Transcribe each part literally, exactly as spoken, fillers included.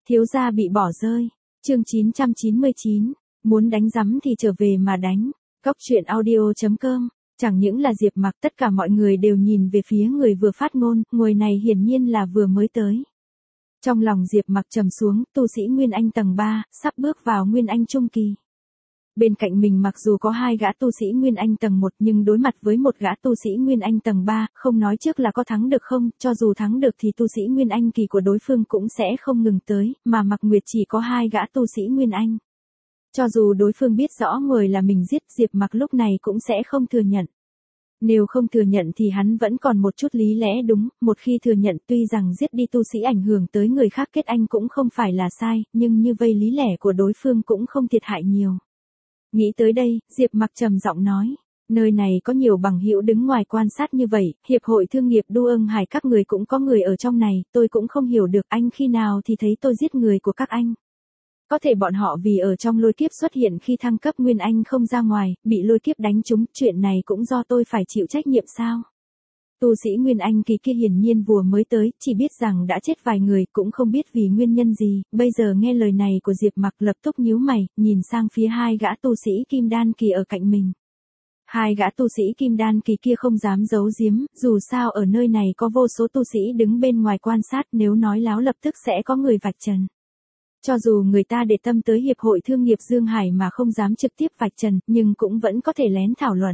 Thiếu gia bị bỏ rơi. Chương chín trăm chín mươi chín, muốn đánh rắm thì trở về mà đánh. Cóc truyện audio chấm com. Chẳng những là Diệp Mặc, tất cả mọi người đều nhìn về phía người vừa phát ngôn, người này hiển nhiên là vừa mới tới. Trong lòng Diệp Mặc trầm xuống, tu sĩ Nguyên Anh tầng ba, sắp bước vào Nguyên Anh trung kỳ. Bên cạnh mình mặc dù có hai gã tu sĩ Nguyên Anh tầng một nhưng đối mặt với một gã tu sĩ Nguyên Anh tầng ba, không nói trước là có thắng được không, cho dù thắng được thì tu sĩ Nguyên Anh kỳ của đối phương cũng sẽ không ngừng tới, mà Mạc Nguyệt chỉ có hai gã tu sĩ Nguyên Anh. Cho dù đối phương biết rõ người là mình giết, Diệp Mặc lúc này cũng sẽ không thừa nhận. Nếu không thừa nhận thì hắn vẫn còn một chút lý lẽ đúng, một khi thừa nhận tuy rằng giết đi tu sĩ ảnh hưởng tới người khác kết anh cũng không phải là sai, nhưng như vây lý lẽ của đối phương cũng không thiệt hại nhiều. Nghĩ tới đây, Diệp Mặc trầm giọng nói, nơi này có nhiều bằng hữu đứng ngoài quan sát như vậy, hiệp hội thương nghiệp Đu Ưng Hải các người cũng có người ở trong này, tôi cũng không hiểu được anh khi nào thì thấy tôi giết người của các anh. Có thể bọn họ vì ở trong lôi kiếp xuất hiện khi thăng cấp Nguyên Anh không ra ngoài, bị lôi kiếp đánh trúng, chuyện này cũng do tôi phải chịu trách nhiệm sao? Tu sĩ Nguyên Anh kỳ kia hiển nhiên vừa mới tới, chỉ biết rằng đã chết vài người, cũng không biết vì nguyên nhân gì, bây giờ nghe lời này của Diệp Mặc lập tức nhíu mày, nhìn sang phía hai gã tu sĩ Kim Đan kỳ ở cạnh mình. Hai gã tu sĩ Kim Đan kỳ kia không dám giấu giếm, dù sao ở nơi này có vô số tu sĩ đứng bên ngoài quan sát, nếu nói láo lập tức sẽ có người vạch trần. Cho dù người ta để tâm tới Hiệp hội Thương nghiệp Dương Hải mà không dám trực tiếp vạch trần, nhưng cũng vẫn có thể lén thảo luận.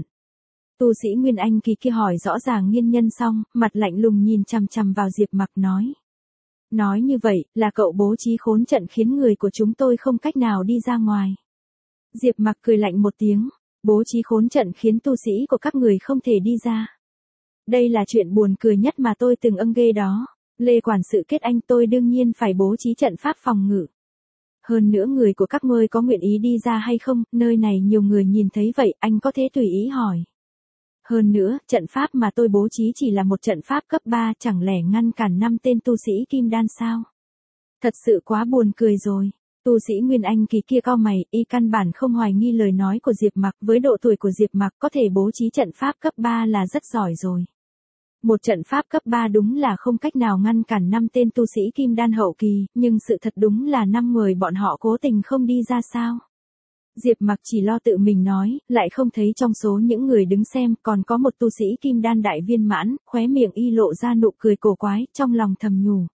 Tu sĩ Nguyên Anh kỳ kia hỏi rõ ràng nguyên nhân xong, mặt lạnh lùng nhìn chằm chằm vào Diệp Mặc nói. Nói như vậy, là cậu bố trí khốn trận khiến người của chúng tôi không cách nào đi ra ngoài. Diệp Mặc cười lạnh một tiếng, bố trí khốn trận khiến tu sĩ của các người không thể đi ra. Đây là chuyện buồn cười nhất mà tôi từng âng ghê đó. Lê quản sự kết anh tôi đương nhiên phải bố trí trận pháp phòng ngự. Hơn nữa người của các ngươi có nguyện ý đi ra hay không, nơi này nhiều người nhìn thấy vậy, anh có thể tùy ý hỏi. Hơn nữa, trận pháp mà tôi bố trí chỉ là một trận pháp cấp ba, chẳng lẽ ngăn cản năm tên tu sĩ Kim Đan sao? Thật sự quá buồn cười rồi. Tu sĩ Nguyên Anh kỳ kia cau mày, y căn bản không hoài nghi lời nói của Diệp Mặc, với độ tuổi của Diệp Mặc có thể bố trí trận pháp cấp ba là rất giỏi rồi. Một trận pháp cấp ba đúng là không cách nào ngăn cản năm tên tu sĩ Kim Đan hậu kỳ, nhưng sự thật đúng là năm người bọn họ cố tình không đi ra sao. Diệp Mặc chỉ lo tự mình nói, lại không thấy trong số những người đứng xem còn có một tu sĩ Kim Đan đại viên mãn, khóe miệng y lộ ra nụ cười cổ quái, trong lòng thầm nhủ.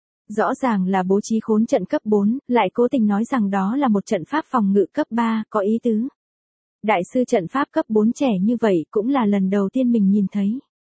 Rõ ràng là bố trí khốn trận cấp bốn, lại cố tình nói rằng đó là một trận pháp phòng ngự cấp ba, có ý tứ. Đại sư trận pháp cấp bốn trẻ như vậy cũng là lần đầu tiên mình nhìn thấy.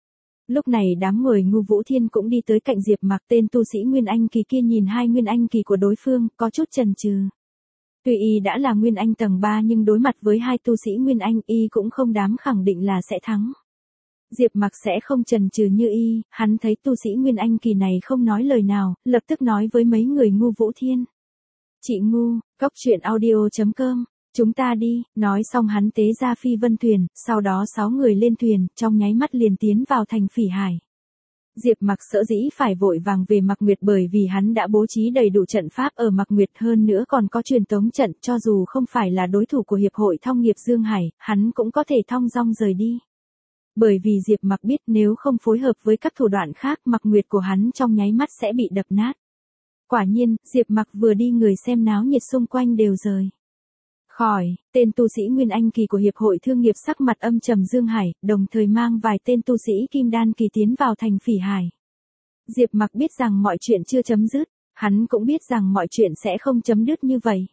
Lúc này đám người Ngưu Vũ Thiên cũng đi tới cạnh Diệp Mặc, tên tu sĩ Nguyên Anh kỳ kia nhìn hai Nguyên Anh kỳ của đối phương, có chút chần chừ. Tuy y đã là Nguyên Anh tầng ba nhưng đối mặt với hai tu sĩ Nguyên Anh y cũng không dám khẳng định là sẽ thắng. Diệp Mặc sẽ không chần chừ như y, hắn thấy tu sĩ Nguyên Anh kỳ này không nói lời nào, lập tức nói với mấy người Ngưu Vũ Thiên. Chị Ngu, cóc truyện audio chấm com. Chúng ta đi, nói xong hắn tế ra phi vân thuyền, sau đó sáu người lên thuyền, trong nháy mắt liền tiến vào thành Phỉ Hải. Diệp Mặc sở dĩ phải vội vàng về Mạc Nguyệt bởi vì hắn đã bố trí đầy đủ trận pháp ở Mạc Nguyệt, hơn nữa còn có truyền tống trận, cho dù không phải là đối thủ của Hiệp hội Thông nghiệp Dương Hải, hắn cũng có thể thong dong rời đi. Bởi vì Diệp Mặc biết nếu không phối hợp với các thủ đoạn khác, Mạc Nguyệt của hắn trong nháy mắt sẽ bị đập nát. Quả nhiên, Diệp Mặc vừa đi người xem náo nhiệt xung quanh đều rời khỏi, tên tu sĩ Nguyên Anh kỳ của Hiệp hội Thương nghiệp sắc mặt âm trầm Dương Hải, đồng thời mang vài tên tu sĩ Kim Đan kỳ tiến vào thành Phỉ Hải. Diệp Mặc biết rằng mọi chuyện chưa chấm dứt, hắn cũng biết rằng mọi chuyện sẽ không chấm dứt như vậy.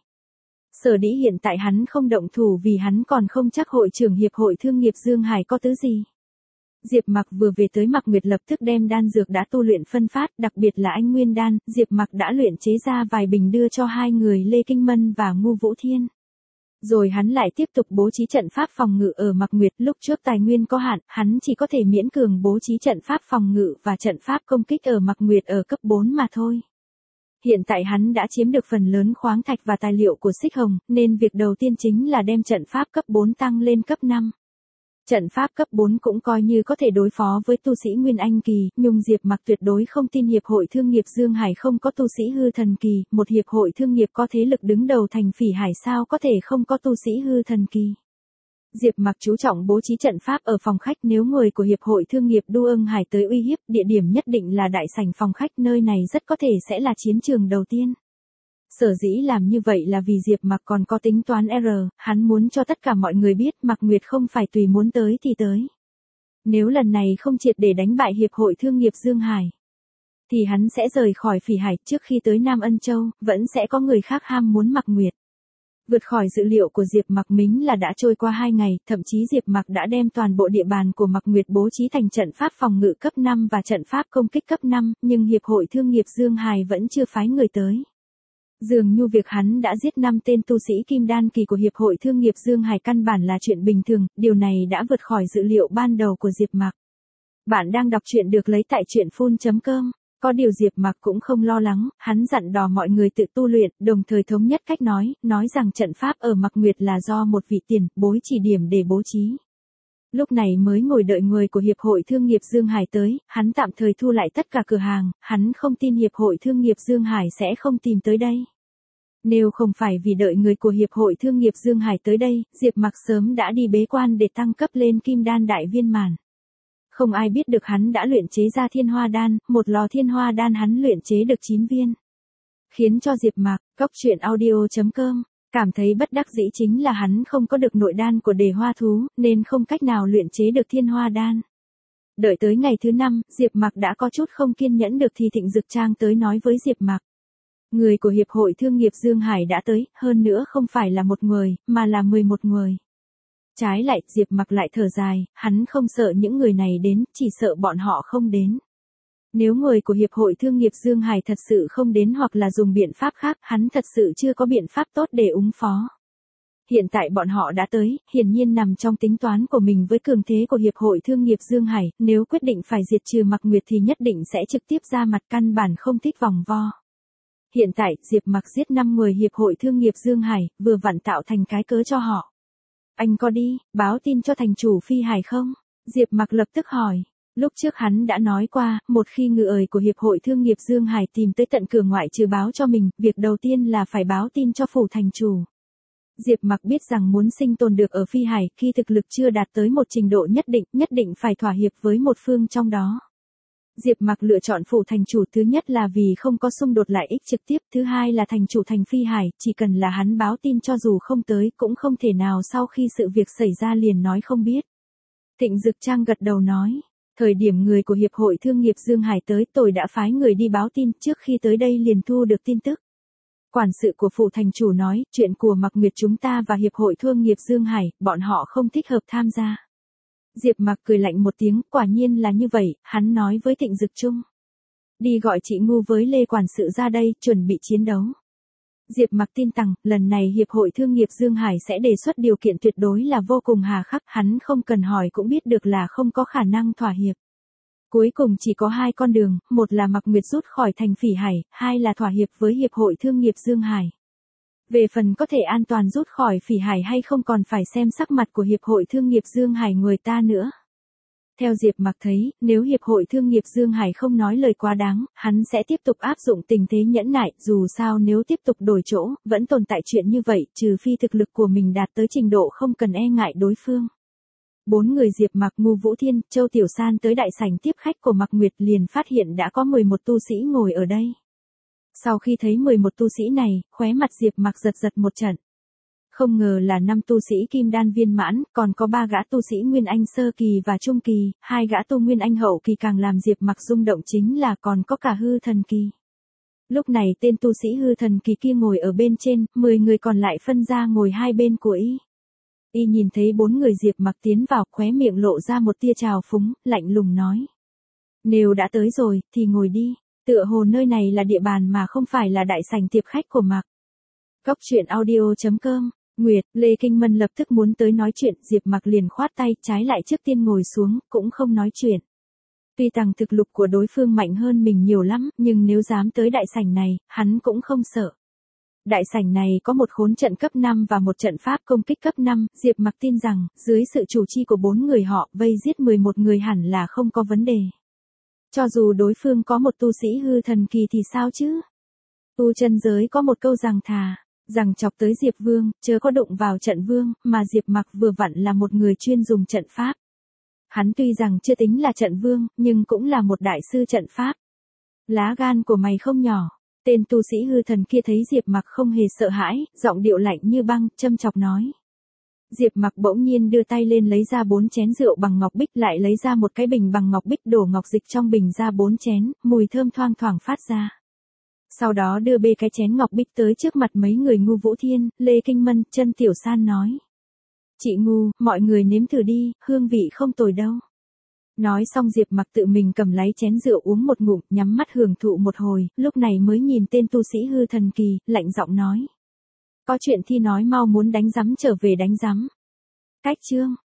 Sở dĩ hiện tại hắn không động thủ vì hắn còn không chắc hội trưởng Hiệp hội Thương nghiệp Dương Hải có tứ gì. Diệp Mặc vừa về tới Mạc Nguyệt lập tức đem đan dược đã tu luyện phân phát, đặc biệt là anh Nguyên đan, Diệp Mặc đã luyện chế ra vài bình đưa cho hai người Lê Kinh Mân và Ngưu Vũ Thiên. Rồi hắn lại tiếp tục bố trí trận pháp phòng ngự ở Mạc Nguyệt, lúc trước tài nguyên có hạn, hắn chỉ có thể miễn cường bố trí trận pháp phòng ngự và trận pháp công kích ở Mạc Nguyệt ở cấp bốn mà thôi. Hiện tại hắn đã chiếm được phần lớn khoáng thạch và tài liệu của Xích Hồng, nên việc đầu tiên chính là đem trận pháp cấp bốn tăng lên cấp năm. Trận pháp cấp bốn cũng coi như có thể đối phó với tu sĩ Nguyên Anh kỳ, nhưng Diệp Mặc tuyệt đối không tin Hiệp hội Thương nghiệp Dương Hải không có tu sĩ hư thần kỳ, một hiệp hội thương nghiệp có thế lực đứng đầu thành Phỉ Hải sao có thể không có tu sĩ hư thần kỳ. Diệp Mặc chú trọng bố trí trận pháp ở phòng khách, nếu người của Hiệp hội Thương nghiệp Đu Ưng Hải tới uy hiếp, địa điểm nhất định là đại sảnh phòng khách, nơi này rất có thể sẽ là chiến trường đầu tiên. Sở dĩ làm như vậy là vì Diệp Mặc còn có tính toán R, hắn muốn cho tất cả mọi người biết Mạc Nguyệt không phải tùy muốn tới thì tới. Nếu lần này không triệt để đánh bại Hiệp hội Thương nghiệp Dương Hải, thì hắn sẽ rời khỏi Phỉ Hải. Trước khi tới Nam Ân Châu, vẫn sẽ có người khác ham muốn Mạc Nguyệt. Vượt khỏi dự liệu của Diệp Mặc Mính là đã trôi qua hai ngày, thậm chí Diệp Mặc đã đem toàn bộ địa bàn của Mạc Nguyệt bố trí thành trận pháp phòng ngự cấp năm và trận pháp công kích cấp năm, nhưng Hiệp hội Thương nghiệp Dương Hải vẫn chưa phái người tới. Dường như việc hắn đã giết năm tên tu sĩ kim đan kỳ của Hiệp hội Thương nghiệp Dương Hải căn bản là chuyện bình thường, điều này đã vượt khỏi dự liệu ban đầu của Diệp Mặc. Bạn đang đọc truyện được lấy tại truyện phun chấm com. Có điều Diệp Mặc cũng không lo lắng, hắn dặn dò mọi người tự tu luyện, đồng thời thống nhất cách nói, nói rằng trận pháp ở Mạc Nguyệt là do một vị tiền bối chỉ điểm để bố trí. Lúc này mới ngồi đợi người của Hiệp hội Thương nghiệp Dương Hải tới, hắn tạm thời thu lại tất cả cửa hàng, hắn không tin Hiệp hội Thương nghiệp Dương Hải sẽ không tìm tới đây. Nếu không phải vì đợi người của Hiệp hội Thương nghiệp Dương Hải tới đây, Diệp Mặc sớm đã đi bế quan để tăng cấp lên Kim Đan Đại Viên Mãn. Không ai biết được hắn đã luyện chế ra Thiên Hoa Đan, một lò Thiên Hoa Đan hắn luyện chế được chín viên. Khiến cho Diệp Mặc, cốc truyện audio chấm com, cảm thấy bất đắc dĩ chính là hắn không có được nội đan của Đề Hoa Thú, nên không cách nào luyện chế được Thiên Hoa Đan. Đợi tới ngày thứ năm, Diệp Mặc đã có chút không kiên nhẫn được thì Thịnh Dực Trang tới nói với Diệp Mặc. Người của Hiệp hội Thương nghiệp Dương Hải đã tới, hơn nữa không phải là một người, mà là mười một người. Trái lại, Diệp Mặc lại thở dài, hắn không sợ những người này đến, chỉ sợ bọn họ không đến. Nếu người của Hiệp hội Thương nghiệp Dương Hải thật sự không đến hoặc là dùng biện pháp khác, hắn thật sự chưa có biện pháp tốt để ứng phó. Hiện tại bọn họ đã tới, hiển nhiên nằm trong tính toán của mình với cường thế của Hiệp hội Thương nghiệp Dương Hải, nếu quyết định phải diệt trừ Mạc Nguyệt thì nhất định sẽ trực tiếp ra mặt, căn bản không thích vòng vo. Hiện tại, Diệp Mặc giết năm người Hiệp hội Thương nghiệp Dương Hải, vừa vặn tạo thành cái cớ cho họ. Anh có đi, báo tin cho thành chủ Phi Hải không? Diệp Mặc lập tức hỏi. Lúc trước hắn đã nói qua, một khi người của Hiệp hội Thương nghiệp Dương Hải tìm tới tận cửa ngoại trừ báo cho mình, việc đầu tiên là phải báo tin cho phủ thành chủ. Diệp Mặc biết rằng muốn sinh tồn được ở Phi Hải, khi thực lực chưa đạt tới một trình độ nhất định, nhất định phải thỏa hiệp với một phương trong đó. Diệp Mặc lựa chọn phủ thành chủ thứ nhất là vì không có xung đột lợi ích trực tiếp, thứ hai là thành chủ thành Phi Hải, chỉ cần là hắn báo tin cho dù không tới cũng không thể nào sau khi sự việc xảy ra liền nói không biết. Thịnh Dực Trang gật đầu nói, thời điểm người của Hiệp hội Thương nghiệp Dương Hải tới tôi đã phái người đi báo tin, trước khi tới đây liền thu được tin tức. Quản sự của phủ thành chủ nói, chuyện của Mạc Nguyệt chúng ta và Hiệp hội Thương nghiệp Dương Hải, bọn họ không thích hợp tham gia. Diệp Mặc cười lạnh một tiếng, quả nhiên là như vậy, hắn nói với Thịnh Dực Trung. Đi gọi chị Ngu với Lê quản sự ra đây, chuẩn bị chiến đấu. Diệp Mặc tin rằng, lần này Hiệp hội Thương nghiệp Dương Hải sẽ đề xuất điều kiện tuyệt đối là vô cùng hà khắc, hắn không cần hỏi cũng biết được là không có khả năng thỏa hiệp. Cuối cùng chỉ có hai con đường, một là Mạc Nguyệt rút khỏi thành Phỉ Hải, hai là thỏa hiệp với Hiệp hội Thương nghiệp Dương Hải. Về phần có thể an toàn rút khỏi Phỉ Hải hay không còn phải xem sắc mặt của Hiệp hội Thương nghiệp Dương Hải người ta nữa. Theo Diệp Mặc thấy, nếu Hiệp hội Thương nghiệp Dương Hải không nói lời quá đáng, hắn sẽ tiếp tục áp dụng tình thế nhẫn nại, dù sao nếu tiếp tục đổi chỗ, vẫn tồn tại chuyện như vậy, trừ phi thực lực của mình đạt tới trình độ không cần e ngại đối phương. Bốn người Diệp Mặc, Ngô Vũ Thiên, Châu Tiểu San tới đại sảnh tiếp khách của Mạc Nguyệt liền phát hiện đã có mười một tu sĩ ngồi ở đây. Sau khi thấy mười một tu sĩ này, khóe mặt Diệp Mặc giật giật một trận. Không ngờ là năm tu sĩ Kim Đan viên mãn, còn có ba gã tu sĩ Nguyên Anh sơ kỳ và trung kỳ, hai gã tu Nguyên Anh hậu kỳ, càng làm Diệp Mặc rung động chính là còn có cả hư thần kỳ. Lúc này tên tu sĩ hư thần kỳ kia ngồi ở bên trên, mười người còn lại phân ra ngồi hai bên của y. Y nhìn thấy bốn người Diệp Mặc tiến vào, khóe miệng lộ ra một tia trào phúng, lạnh lùng nói. Nếu đã tới rồi, thì ngồi đi. Tựa hồ nơi này là địa bàn mà không phải là đại sảnh tiệc khách của Mạc. Cốc truyện audio chấm com, Nguyệt, Lê Kinh Mân lập tức muốn tới nói chuyện, Diệp Mặc liền khoát tay, trái lại trước tiên ngồi xuống, cũng không nói chuyện. Tuy rằng thực lực của đối phương mạnh hơn mình nhiều lắm, nhưng nếu dám tới đại sảnh này, hắn cũng không sợ. Đại sảnh này có một khốn trận cấp năm và một trận pháp công kích cấp năm, Diệp Mặc tin rằng, dưới sự chủ trì của bốn người họ, vây giết mười một người hẳn là không có vấn đề. Cho dù đối phương có một tu sĩ hư thần kỳ thì sao chứ? Tu chân giới có một câu rằng thà, rằng chọc tới Diệp Vương, chớ có đụng vào trận vương, mà Diệp Mặc vừa vặn là một người chuyên dùng trận pháp. Hắn tuy rằng chưa tính là trận vương, nhưng cũng là một đại sư trận pháp. Lá gan của mày không nhỏ. Tên tu sĩ hư thần kia thấy Diệp Mặc không hề sợ hãi, giọng điệu lạnh như băng, châm chọc nói. Diệp Mặc bỗng nhiên đưa tay lên lấy ra bốn chén rượu bằng ngọc bích, lại lấy ra một cái bình bằng ngọc bích, đổ ngọc dịch trong bình ra bốn chén, mùi thơm thoang thoảng phát ra. Sau đó đưa bê cái chén ngọc bích tới trước mặt mấy người Ngu Vũ Thiên, Lê Kinh Mân, Chân Tiểu San nói. Chị Ngu, mọi người nếm thử đi, hương vị không tồi đâu. Nói xong Diệp Mặc tự mình cầm lấy chén rượu uống một ngụm, nhắm mắt hưởng thụ một hồi, lúc này mới nhìn tên tu sĩ hư thần kỳ, lạnh giọng nói. Có chuyện thì nói mau, muốn đánh rắm trở về đánh rắm. Cách chương.